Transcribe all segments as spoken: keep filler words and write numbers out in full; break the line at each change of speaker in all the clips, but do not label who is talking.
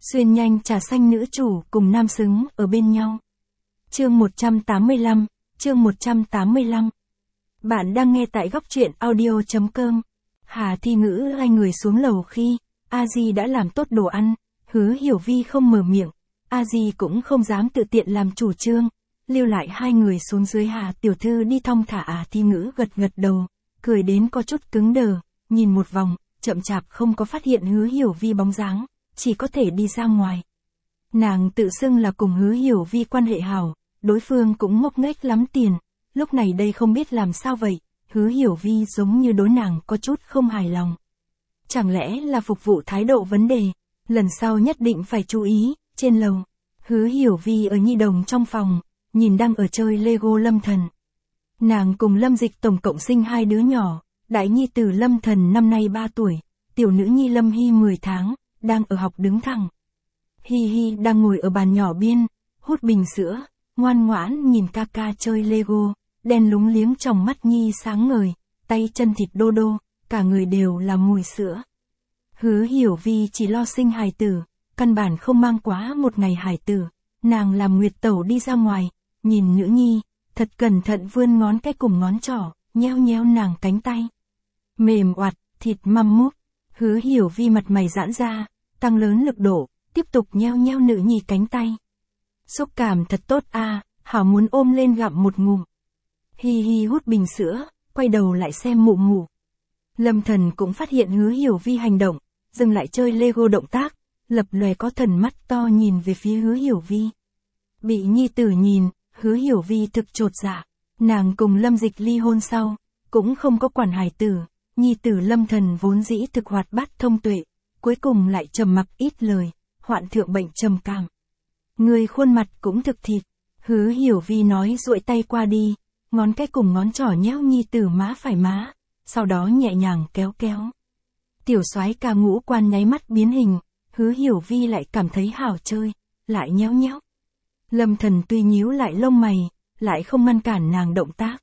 Xuyên nhanh trà xanh nữ chủ cùng nam xứng ở bên nhau. Chương một trăm tám mươi lăm, chương một trăm tám mươi lăm. Bạn đang nghe tại góc truyện audio chấm com. Hà Thi Ngữ hai người xuống lầu khi A Di đã làm tốt đồ ăn, Hứa Hiểu Vi không mở miệng, A Di cũng không dám tự tiện làm chủ trương, lưu lại hai người xuống dưới. Hà tiểu thư đi thong thả. À Thi Ngữ gật gật đầu, cười đến có chút cứng đờ, nhìn một vòng, chậm chạp không có phát hiện Hứa Hiểu Vi bóng dáng, chỉ có thể đi ra ngoài. Nàng tự xưng là cùng Hứa Hiểu Vi quan hệ hảo, đối phương cũng ngốc nghếch lắm tiền, lúc này đây không biết làm sao vậy, Hứa Hiểu Vi giống như đối nàng có chút không hài lòng. Chẳng lẽ là phục vụ thái độ vấn đề, lần sau nhất định phải chú ý. Trên lầu, Hứa Hiểu Vi ở nhi đồng trong phòng, nhìn đang ở chơi Lego Lâm Thần. Nàng cùng Lâm Dịch tổng cộng sinh hai đứa nhỏ, đại nhi tử Lâm Thần năm nay ba tuổi, tiểu nữ nhi Lâm Hy mười tháng, đang ở học đứng thẳng. Hi Hi đang ngồi ở bàn nhỏ biên, hút bình sữa, ngoan ngoãn nhìn ca ca chơi Lego, đen lúng liếng trong mắt nhi sáng ngời, tay chân thịt đô đô, cả người đều là mùi sữa. Hứa Hiểu Vi chỉ lo sinh hài tử, căn bản không mang quá một ngày hài tử, nàng làm Nguyệt Tẩu đi ra ngoài, nhìn nữ nhi, thật cẩn thận vươn ngón cái cùng ngón trỏ, nheo nheo nàng cánh tay. Mềm oặt, thịt măm mút, Hứa Hiểu Vi mặt mày giãn ra, tăng lớn lực độ, tiếp tục nheo nheo nữ nhi cánh tay. Xúc cảm thật tốt a, à, hảo muốn ôm lên gặm một ngụm. Hi Hi hút bình sữa, quay đầu lại xem mụ mụ. Lâm Thần cũng phát hiện Hứa Hiểu Vi hành động, dừng lại chơi Lego động tác, lập lòe có thần mắt to nhìn về phía Hứa Hiểu Vi. Bị nhi tử nhìn, Hứa Hiểu Vi thực chột dạ, nàng cùng Lâm Dịch ly hôn sau, cũng không có quản hài tử, nhi tử Lâm Thần vốn dĩ thực hoạt bát thông tuệ, cuối cùng lại trầm mặc ít lời, hoạn thượng bệnh trầm cảm. Người khuôn mặt cũng thực thịt, Hứa Hiểu Vi nói duỗi tay qua đi, ngón cái cùng ngón trỏ nhéo nhi tử má phải má, sau đó nhẹ nhàng kéo kéo. Tiểu soái ca ngũ quan nháy mắt biến hình, Hứa Hiểu Vi lại cảm thấy hảo chơi, lại nhéo nhéo. Lâm Thần tuy nhíu lại lông mày, lại không ngăn cản nàng động tác.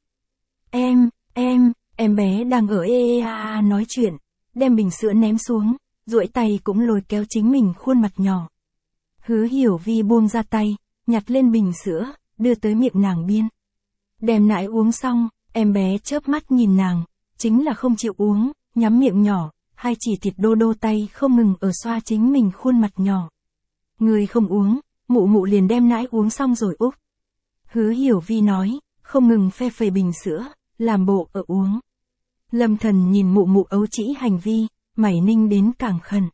Em, em, em bé đang ở ê ê a a nói chuyện, đem bình sữa ném xuống, duỗi tay cũng lôi kéo chính mình khuôn mặt nhỏ. Hứa Hiểu Vi buông ra tay, nhặt lên bình sữa, đưa tới miệng nàng biên. Đem nãi uống xong, em bé chớp mắt nhìn nàng, chính là không chịu uống, nhắm miệng nhỏ, hai chỉ thịt đô đô tay không ngừng ở xoa chính mình khuôn mặt nhỏ. Người không uống, mụ mụ liền đem nãi uống xong rồi úp. Hứa Hiểu Vi nói, không ngừng phe phẩy bình sữa, làm bộ ở uống. Lâm Thần nhìn mụ mụ ấu trĩ hành vi, mày ninh đến càng khẩn.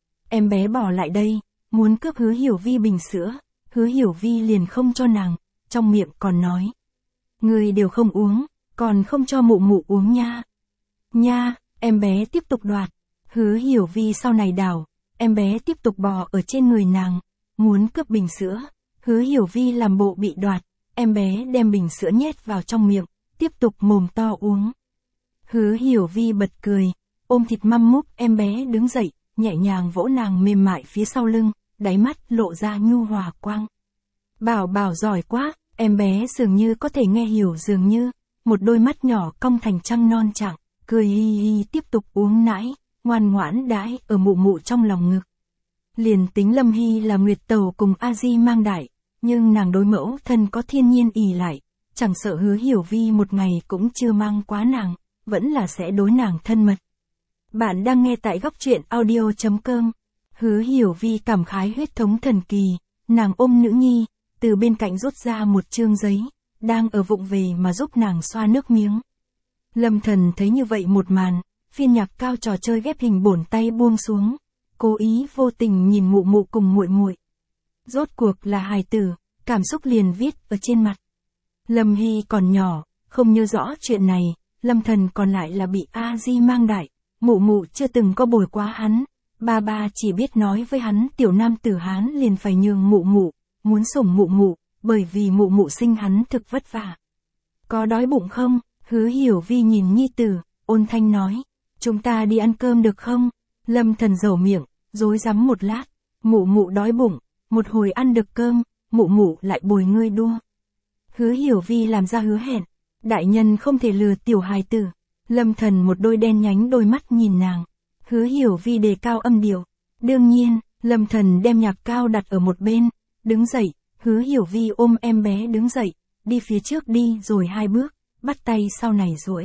Em bé bỏ lại đây, muốn cướp Hứa Hiểu Vi bình sữa, Hứa Hiểu Vi liền không cho nàng, trong miệng còn nói. Người đều không uống, còn không cho mụ mụ uống nha. Nha, em bé tiếp tục đoạt. Hứa Hiểu Vi sau này đảo, em bé tiếp tục bò ở trên người nàng, muốn cướp bình sữa. Hứa Hiểu Vi làm bộ bị đoạt, em bé đem bình sữa nhét vào trong miệng, tiếp tục mồm to uống. Hứa Hiểu Vi bật cười, ôm thịt măm múp em bé đứng dậy, nhẹ nhàng vỗ nàng mềm mại phía sau lưng, đáy mắt lộ ra nhu hòa quang. Bảo bảo giỏi quá, em bé dường như có thể nghe hiểu, dường như, một đôi mắt nhỏ cong thành trăng non trạng, cười hi hi tiếp tục uống nãi, ngoan ngoãn đãi ở mụ mụ trong lòng ngực. Liền tính Lâm Hy là Nguyệt Tẩu cùng A Di mang đại, nhưng nàng đối mẫu thân có thiên nhiên ỷ lại, chẳng sợ Hứa Hiểu Vi một ngày cũng chưa mang quá nàng, vẫn là sẽ đối nàng thân mật. Bạn đang nghe tại góc truyện audio chấm com. Hứa Hiểu Vi cảm khái huyết thống thần kỳ, nàng ôm nữ nhi, từ bên cạnh rút ra một chương giấy, đang ở vụng về mà giúp nàng xoa nước miếng. Lâm Thần thấy như vậy một màn, phiên nhạc cao trò chơi ghép hình bổn tay buông xuống, cố ý vô tình nhìn mụ mụ cùng muội muội. Rốt cuộc là hài tử, cảm xúc liền viết ở trên mặt. Lâm Hy còn nhỏ, không nhớ rõ chuyện này, Lâm Thần còn lại là bị A Di mang đại, mụ mụ chưa từng có bồi quá hắn, ba ba chỉ biết nói với hắn tiểu nam tử Hán liền phải nhường mụ mụ, muốn sủng mụ mụ, bởi vì mụ mụ sinh hắn thực vất vả. Có đói bụng không? Hứa Hiểu Vi nhìn nhi tử, ôn thanh nói, chúng ta đi ăn cơm được không? Lâm Thần dầu miệng, rối rắm một lát, mụ mụ đói bụng, một hồi ăn được cơm, mụ mụ lại bồi ngươi đua. Hứa Hiểu Vi làm ra hứa hẹn, đại nhân không thể lừa tiểu hài tử. Lâm Thần một đôi đen nhánh đôi mắt nhìn nàng, Hứa Hiểu Vi đề cao âm điệu, đương nhiên, Lâm Thần đem nhạc cao đặt ở một bên, đứng dậy, Hứa Hiểu Vi ôm em bé đứng dậy, đi phía trước đi rồi hai bước, bắt tay sau này duỗi.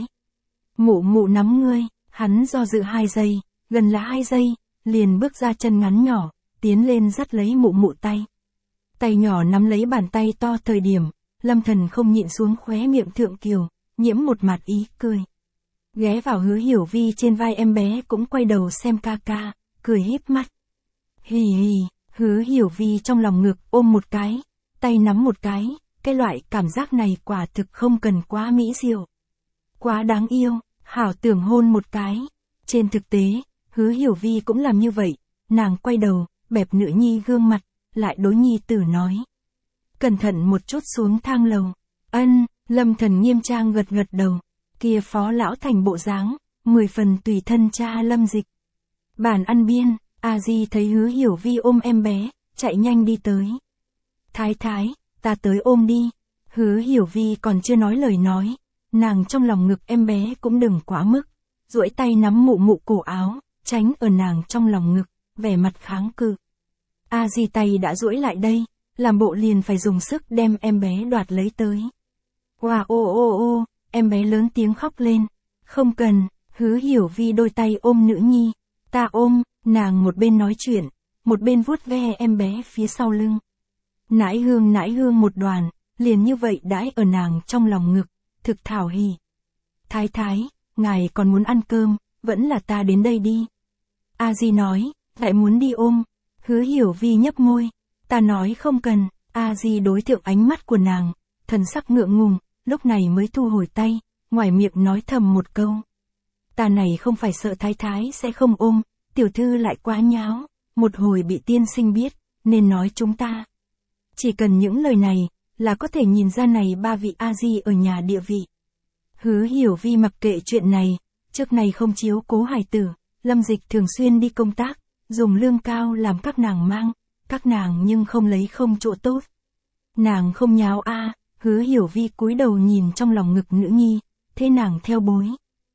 Mụ mụ nắm ngươi, hắn do dự hai giây, gần là hai giây, liền bước ra chân ngắn nhỏ, tiến lên dắt lấy mụ mụ tay. Tay nhỏ nắm lấy bàn tay to thời điểm, Lâm Thần không nhịn xuống khóe miệng thượng kiều, nhiễm một mặt ý cười. Ghé vào Hứa Hiểu Vi trên vai em bé cũng quay đầu xem ca ca, cười híp mắt. Hì hì, Hứa Hiểu Vi trong lòng ngực ôm một cái, tay nắm một cái, cái loại cảm giác này quả thực không cần quá mỹ diệu. Quá đáng yêu, hảo tưởng hôn một cái. Trên thực tế, Hứa Hiểu Vi cũng làm như vậy, nàng quay đầu, bẹp nữ nhi gương mặt, lại đối nhi tử nói. Cẩn thận một chút xuống thang lầu. Ân, Lâm Thần nghiêm trang gật gật đầu, kia phó lão thành bộ dáng, mười phần tùy thân cha Lâm Dịch. Bàn ăn biên, A Di thấy Hứa Hiểu Vi ôm em bé, chạy nhanh đi tới. Thái thái, ta tới ôm đi. Hứa Hiểu Vi còn chưa nói lời nói, nàng trong lòng ngực em bé cũng đừng quá mức, duỗi tay nắm mụ mụ cổ áo, tránh ở nàng trong lòng ngực, vẻ mặt kháng cự. A Di tay đã duỗi lại đây, làm bộ liền phải dùng sức đem em bé đoạt lấy tới. Wow ô ô ô, em bé lớn tiếng khóc lên. Không cần, Hứa Hiểu Vi đôi tay ôm nữ nhi. Ta ôm, nàng một bên nói chuyện, một bên vuốt ve em bé phía sau lưng. Nãi hương nãi hương một đoàn, liền như vậy đãi ở nàng trong lòng ngực, thực thảo hỉ. Thái thái, ngài còn muốn ăn cơm, vẫn là ta đến đây đi. A Di nói, lại muốn đi ôm. Hứa Hiểu Vi nhấp môi, ta nói không cần. A Di đối thượng ánh mắt của nàng, thần sắc ngượng ngùng, lúc này mới thu hồi tay, ngoài miệng nói thầm một câu. Ta này không phải sợ thái thái sẽ không ôm, tiểu thư lại quá nháo, một hồi bị tiên sinh biết, nên nói chúng ta. Chỉ cần những lời này, là có thể nhìn ra này ba vị A Di ở nhà địa vị. Hứa Hiểu Vi mặc kệ chuyện này, trước này không chiếu cố hài tử, Lâm Dịch thường xuyên đi công tác, dùng lương cao làm các nàng mang, các nàng nhưng không lấy không chỗ tốt. Nàng không nháo a, Hứa Hiểu Vi cúi đầu nhìn trong lòng ngực nữ nhi, thế nàng theo bối.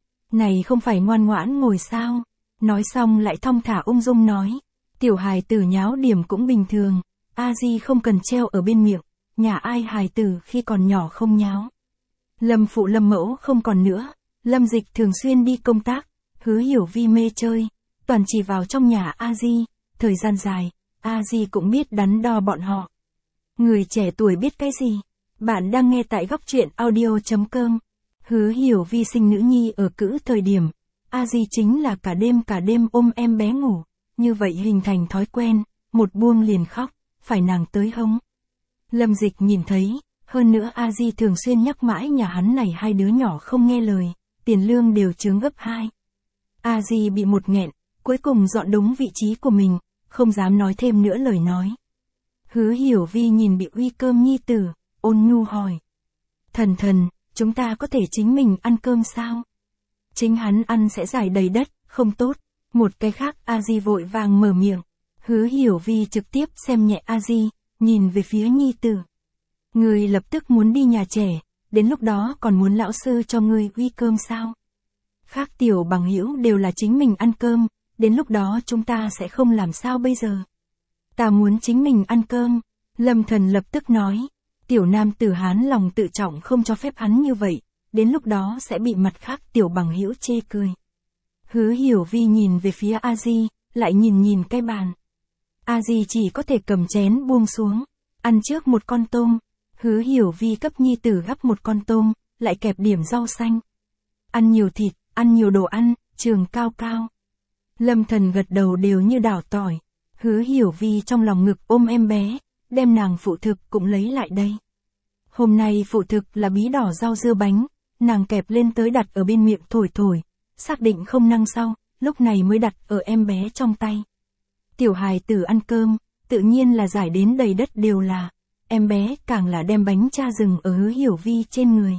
Này không phải ngoan ngoãn ngồi sao? Nói xong lại thong thả ung dung nói, tiểu hài tử nháo điểm cũng bình thường, A Di không cần treo ở bên miệng, nhà ai hài tử khi còn nhỏ không nháo. Lâm phụ Lâm mẫu không còn nữa, Lâm Dịch thường xuyên đi công tác, Hứa Hiểu Vi mê chơi, toàn chỉ vào trong nhà A Di, thời gian dài, A Di cũng biết đắn đo bọn họ. Người trẻ tuổi biết cái gì? Bạn đang nghe tại góc truyện audio chấm com. Hứa Hiểu Vi sinh nữ nhi ở cữ thời điểm, A Di chính là cả đêm cả đêm ôm em bé ngủ, như vậy hình thành thói quen, một buông liền khóc, phải nàng tới hống. Lâm Dịch nhìn thấy, hơn nữa A Di thường xuyên nhắc mãi nhà hắn này hai đứa nhỏ không nghe lời, tiền lương đều chướng gấp hai. A Di bị một nghẹn, cuối cùng dọn đúng vị trí của mình, không dám nói thêm nữa lời nói. Hứa Hiểu Vi nhìn bị uy cơm nhi tử, ôn nhu hỏi. Thần thần, chúng ta có thể chính mình ăn cơm sao? Chính hắn ăn sẽ giải đầy đất, không tốt. Một cái khác A Di vội vàng mở miệng. Hứa Hiểu Vi trực tiếp xem nhẹ A Di, nhìn về phía nhi tử. Người lập tức muốn đi nhà trẻ, đến lúc đó còn muốn lão sư cho người uy cơm sao? Khác tiểu bằng hữu đều là chính mình ăn cơm, đến lúc đó chúng ta sẽ không làm sao bây giờ. Ta muốn chính mình ăn cơm. Lâm Thần lập tức nói. Tiểu nam tử Hán lòng tự trọng không cho phép hắn như vậy, đến lúc đó sẽ bị mặt khác tiểu bằng hữu chê cười. Hứa Hiểu Vi nhìn về phía A Di, lại nhìn nhìn cái bàn. A Di chỉ có thể cầm chén buông xuống, ăn trước một con tôm. Hứa Hiểu Vi cấp nhi tử gắp một con tôm, lại kẹp điểm rau xanh. Ăn nhiều thịt, ăn nhiều đồ ăn, trường cao cao. Lâm Thần gật đầu đều như đảo tỏi. Hứa Hiểu Vi trong lòng ngực ôm em bé, đem nàng phụ thực cũng lấy lại đây. Hôm nay phụ thực là bí đỏ rau dưa bánh, nàng kẹp lên tới đặt ở bên miệng thổi thổi, xác định không năng sau, lúc này mới đặt ở em bé trong tay. Tiểu hài tử ăn cơm, tự nhiên là giải đến đầy đất đều là, em bé càng là đem bánh cha rừng ở Hứa Hiểu Vi trên người.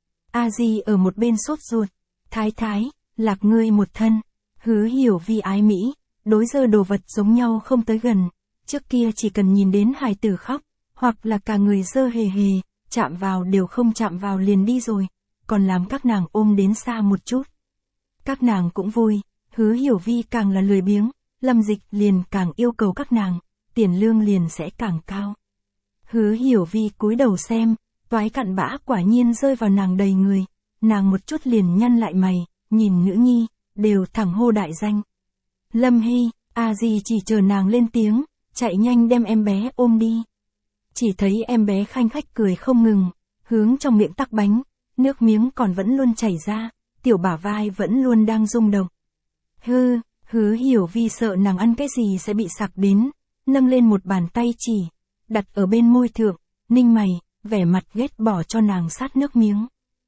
A Di ở một bên sốt ruột, thái thái, lạc ngươi một thân. Hứa Hiểu Vi ái mỹ, đối dơ đồ vật giống nhau không tới gần, trước kia chỉ cần nhìn đến hài tử khóc, hoặc là cả người dơ hề hề, chạm vào đều không chạm vào liền đi rồi, còn làm các nàng ôm đến xa một chút. Các nàng cũng vui, Hứa Hiểu Vi càng là lười biếng, Lâm Dịch liền càng yêu cầu các nàng, tiền lương liền sẽ càng cao. Hứa Hiểu Vi cúi đầu xem, toái cặn bã quả nhiên rơi vào nàng đầy người, nàng một chút liền nhăn lại mày, nhìn nữ nhi, đều thẳng hô đại danh. Lâm Hy, A Di chỉ chờ nàng lên tiếng, chạy nhanh đem em bé ôm đi. Chỉ thấy em bé khanh khách cười không ngừng, hướng trong miệng tắc bánh, nước miếng còn vẫn luôn chảy ra, tiểu bả vai vẫn luôn đang rung động. Hư, Hứa Hiểu Vi sợ nàng ăn cái gì sẽ bị sặc đến, nâng lên một bàn tay chỉ, đặt ở bên môi thượng, ninh mày, vẻ mặt ghét bỏ cho nàng sát nước miếng.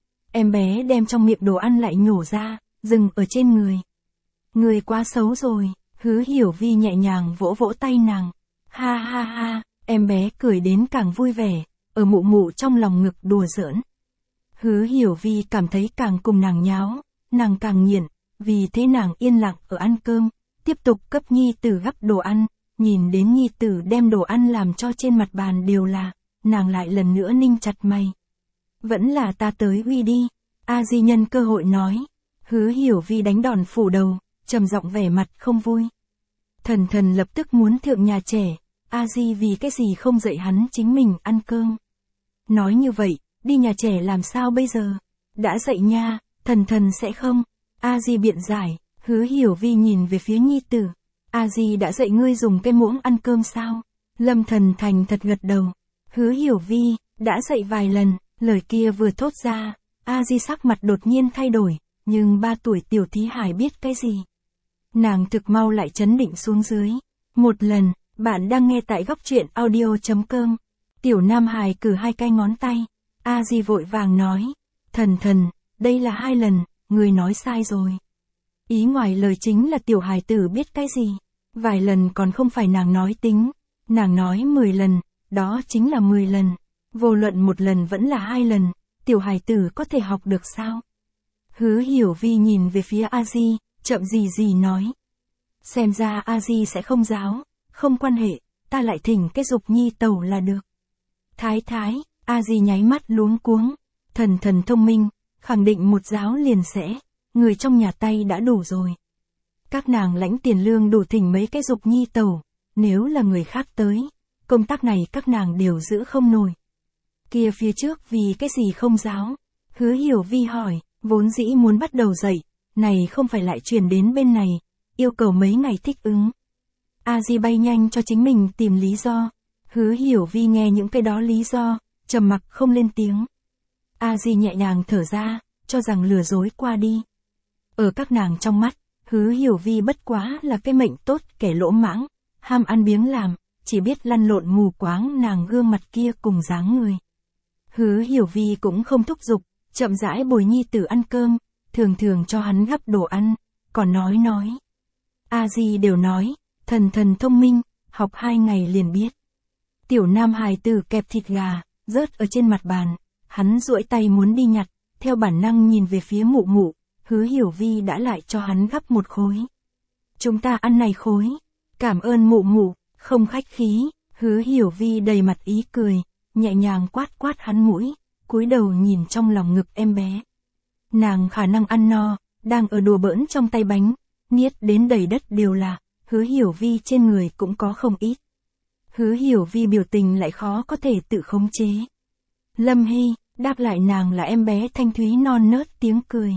Em bé đem trong miệng đồ ăn lại nhổ ra, dừng ở trên người. Người quá xấu rồi, Hứa Hiểu Vi nhẹ nhàng vỗ vỗ tay nàng. Ha ha ha, em bé cười đến càng vui vẻ, ở mụ mụ trong lòng ngực đùa giỡn. Hứa Hiểu Vi cảm thấy càng cùng nàng nháo, nàng càng nghiện, vì thế nàng yên lặng ở ăn cơm, tiếp tục cấp nhi tử gắp đồ ăn, nhìn đến nhi tử đem đồ ăn làm cho trên mặt bàn đều là, nàng lại lần nữa ninh chặt mày. Vẫn là ta tới uy đi, A Di nhân cơ hội nói. Hứa Hiểu Vi đánh đòn phủ đầu, trầm giọng vẻ mặt không vui. Thần thần lập tức muốn thượng nhà trẻ, A Di vì cái gì không dạy hắn chính mình ăn cơm. Nói như vậy, đi nhà trẻ làm sao bây giờ? Đã dạy nha, thần thần sẽ không. A Di biện giải, Hứa Hiểu Vi nhìn về phía nhi tử. A Di đã dạy ngươi dùng cái muỗng ăn cơm sao? Lâm Thần thành thật gật đầu. Hứa Hiểu Vi, đã dạy vài lần, lời kia vừa thốt ra, A Di sắc mặt đột nhiên thay đổi, nhưng ba tuổi tiểu thí hải biết cái gì? Nàng thực mau lại chấn định xuống dưới. Một lần, bạn đang nghe tại góc truyện audio.com. Tiểu Nam Hải cử hai cái ngón tay. A Di vội vàng nói. Thần thần, đây là hai lần, người nói sai rồi. Ý ngoài lời chính là tiểu hài tử biết cái gì. Vài lần còn không phải nàng nói tính. Nàng nói mười lần, đó chính là mười lần. Vô luận một lần vẫn là hai lần, tiểu hài tử có thể học được sao? Hứa Hiểu Vi nhìn về phía A Di, chậm gì gì nói. Xem ra A Di sẽ không giáo, không quan hệ, ta lại thỉnh cái dục nhi tẩu là được. Thái thái, A Di nháy mắt luống cuống, thần thần thông minh, khẳng định một giáo liền sẽ, người trong nhà tay đã đủ rồi. Các nàng lãnh tiền lương đủ thỉnh mấy cái dục nhi tẩu, nếu là người khác tới, công tác này các nàng đều giữ không nổi. Kia phía trước vì cái gì không giáo? Hứa Hiểu Vi hỏi, vốn dĩ muốn bắt đầu dạy, này không phải lại truyền đến bên này, yêu cầu mấy ngày thích ứng. A Di bay nhanh cho chính mình tìm lý do. Hứa Hiểu Vi nghe những cái đó lý do, trầm mặc không lên tiếng. A Di nhẹ nhàng thở ra, cho rằng lừa dối qua đi. Ở các nàng trong mắt, Hứa Hiểu Vi bất quá là cái mệnh tốt kẻ lỗ mãng, ham ăn biếng làm, chỉ biết lăn lộn mù quáng nàng gương mặt kia cùng dáng người. Hứa Hiểu Vi cũng không thúc giục, chậm rãi bồi nhi tử ăn cơm, thường thường cho hắn gắp đồ ăn, còn nói nói. A Di đều nói, thần thần thông minh, học hai ngày liền biết. Tiểu Nam Hải tử kẹp thịt gà, rớt ở trên mặt bàn, hắn duỗi tay muốn đi nhặt, theo bản năng nhìn về phía mụ mụ, Hứa Hiểu Vi đã lại cho hắn gắp một khối. Chúng ta ăn này khối, cảm ơn mụ mụ, không khách khí, Hứa Hiểu Vi đầy mặt ý cười, nhẹ nhàng quát quát hắn mũi, cúi đầu nhìn trong lòng ngực em bé. Nàng khả năng ăn no, đang ở đùa bỡn trong tay bánh, niết đến đầy đất đều là, Hứa Hiểu Vi trên người cũng có không ít. Hứa Hiểu Vi biểu tình lại khó có thể tự khống chế. Lâm Hy, đáp lại nàng là em bé thanh thúy non nớt tiếng cười.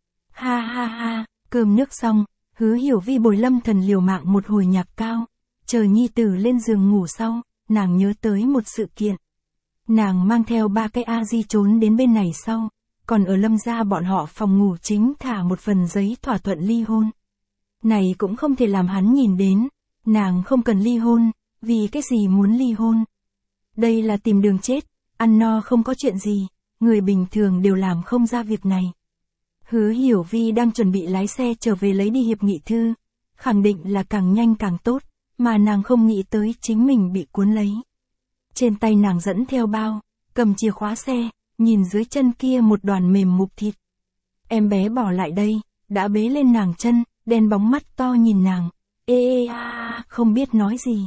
Ha ha ha, cơm nước xong, Hứa Hiểu Vi bồi Lâm Thần liều mạng một hồi nhạc cao, chờ nhi tử lên giường ngủ sau, nàng nhớ tới một sự kiện. Nàng mang theo ba cái A Di trốn đến bên này sau, còn ở Lâm gia bọn họ phòng ngủ chính thả một phần giấy thỏa thuận ly hôn. Này cũng không thể làm hắn nhìn đến, nàng không cần ly hôn, vì cái gì muốn ly hôn. Đây là tìm đường chết, ăn no không có chuyện gì, người bình thường đều làm không ra việc này. Hứa Hiểu Vi đang chuẩn bị lái xe trở về lấy đi hiệp nghị thư, khẳng định là càng nhanh càng tốt, mà nàng không nghĩ tới chính mình bị cuốn lấy. Trên tay nàng dẫn theo bao, cầm chìa khóa xe, nhìn dưới chân kia một đoàn mềm mục thịt. Em bé bỏ lại đây, đã bế lên nàng chân, đen bóng mắt to nhìn nàng, ê ê a, không biết nói gì.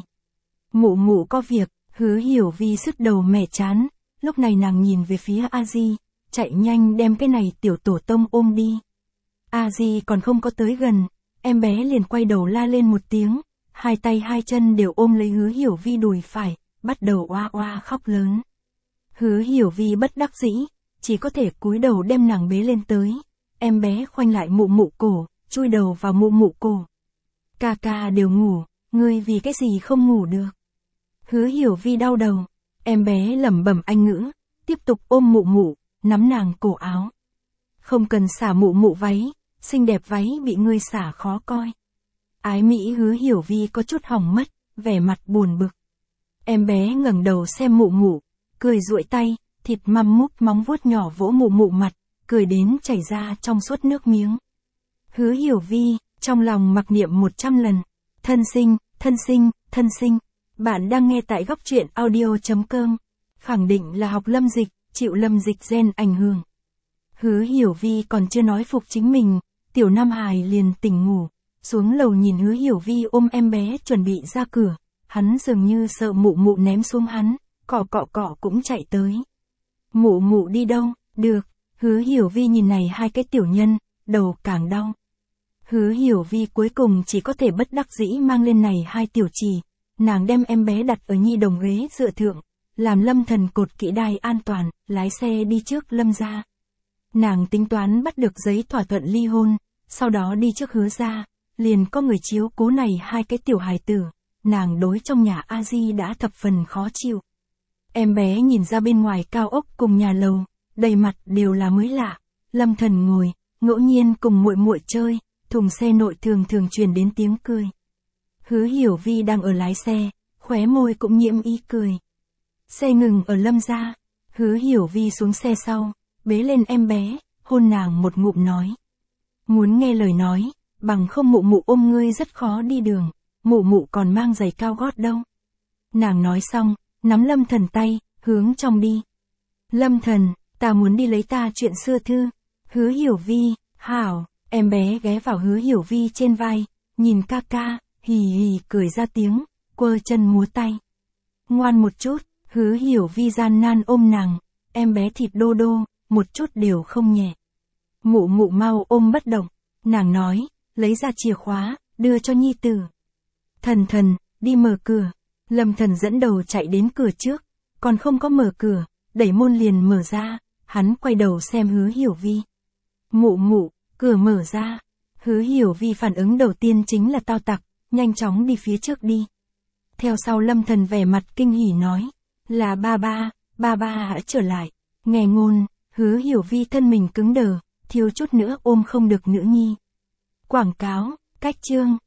Mụ mụ có việc, Hứa Hiểu Vi sứt đầu mẻ chán, lúc này nàng nhìn về phía A Di, chạy nhanh đem cái này tiểu tổ tông ôm đi. A Di còn không có tới gần, em bé liền quay đầu la lên một tiếng, hai tay hai chân đều ôm lấy Hứa Hiểu Vi đùi phải, bắt đầu oa oa khóc lớn. Hứa Hiểu Vi bất đắc dĩ, chỉ có thể cúi đầu đem nàng bế lên tới. Em bé khoanh lại mụ mụ cổ, chui đầu vào mụ mụ cổ. Ca ca đều ngủ, ngươi vì cái gì không ngủ được? Hứa Hiểu Vi đau đầu, em bé lẩm bẩm Anh ngữ, tiếp tục ôm mụ mụ, nắm nàng cổ áo. Không cần xả mụ mụ váy, xinh đẹp váy bị ngươi xả khó coi. Ái Mỹ Hứa Hiểu Vi có chút hỏng mất, vẻ mặt buồn bực. Em bé ngẩng đầu xem mụ mụ, cười duỗi tay, thịt măm mút móng vuốt nhỏ vỗ mụ mụ mặt, cười đến chảy ra trong suốt nước miếng. Hứa Hiểu Vi, trong lòng mặc niệm một trăm lần, thân sinh, thân sinh, thân sinh. Bạn đang nghe tại góc truyện audio.com. Khẳng định là học lâm dịch, chịu lâm dịch gen ảnh hưởng. Hứa Hiểu Vi còn chưa nói phục chính mình, Tiểu Nam Hải liền tỉnh ngủ, xuống lầu nhìn Hứa Hiểu Vi ôm em bé chuẩn bị ra cửa, hắn dường như sợ mụ mụ ném xuống hắn, cọ cọ cọ cũng chạy tới. Mụ mụ đi đâu? Được, Hứa Hiểu Vi nhìn này hai cái tiểu nhân, đầu càng đau. Hứa Hiểu Vi cuối cùng chỉ có thể bất đắc dĩ mang lên này hai tiểu chỉ, nàng đem em bé đặt ở nhi đồng ghế dựa thượng, làm Lâm Thần cột kỹ đai an toàn, lái xe đi trước Lâm gia. Nàng tính toán bắt được giấy thỏa thuận ly hôn, sau đó đi trước Hứa gia, liền có người chiếu cố này hai cái tiểu hài tử, nàng đối trong nhà A Di đã thập phần khó chịu. Em bé nhìn ra bên ngoài cao ốc cùng nhà lầu, đầy mặt đều là mới lạ. Lâm Thần ngồi, ngẫu nhiên cùng muội muội chơi, thùng xe nội thường thường truyền đến tiếng cười. Hứa Hiểu Vi đang ở lái xe, khóe môi cũng nhiễm ý cười. Xe ngừng ở Lâm gia, Hứa Hiểu Vi xuống xe sau, bế lên em bé, hôn nàng một ngụm nói. Muốn nghe lời nói, bằng không mụ mụ ôm ngươi rất khó đi đường, mụ mụ còn mang giày cao gót đâu. Nàng nói xong, nắm Lâm Thần tay, hướng trong đi. Lâm Thần, ta muốn đi lấy ta chuyện xưa thư. Hứa Hiểu Vi, hảo, em bé ghé vào Hứa Hiểu Vi trên vai, nhìn ca ca, hì hì cười ra tiếng, quơ chân múa tay. Ngoan một chút, Hứa Hiểu Vi gian nan ôm nàng, em bé thịt đô đô, một chút đều không nhẹ. Mụ mụ mau ôm bất động, nàng nói, lấy ra chìa khóa, đưa cho nhi tử. Thần Thần, đi mở cửa. Lâm Thần dẫn đầu chạy đến cửa trước, còn không có mở cửa, đẩy môn liền mở ra, hắn quay đầu xem Hứa Hiểu Vi. Mụ mụ, cửa mở ra. Hứa Hiểu Vi phản ứng đầu tiên chính là tao tặc, nhanh chóng đi phía trước đi. Theo sau Lâm Thần vẻ mặt kinh hỉ nói, là ba ba, ba ba đã trở lại. Nghe ngôn, Hứa Hiểu Vi thân mình cứng đờ, thiếu chút nữa ôm không được nữ nhi. Quảng cáo, cách chương.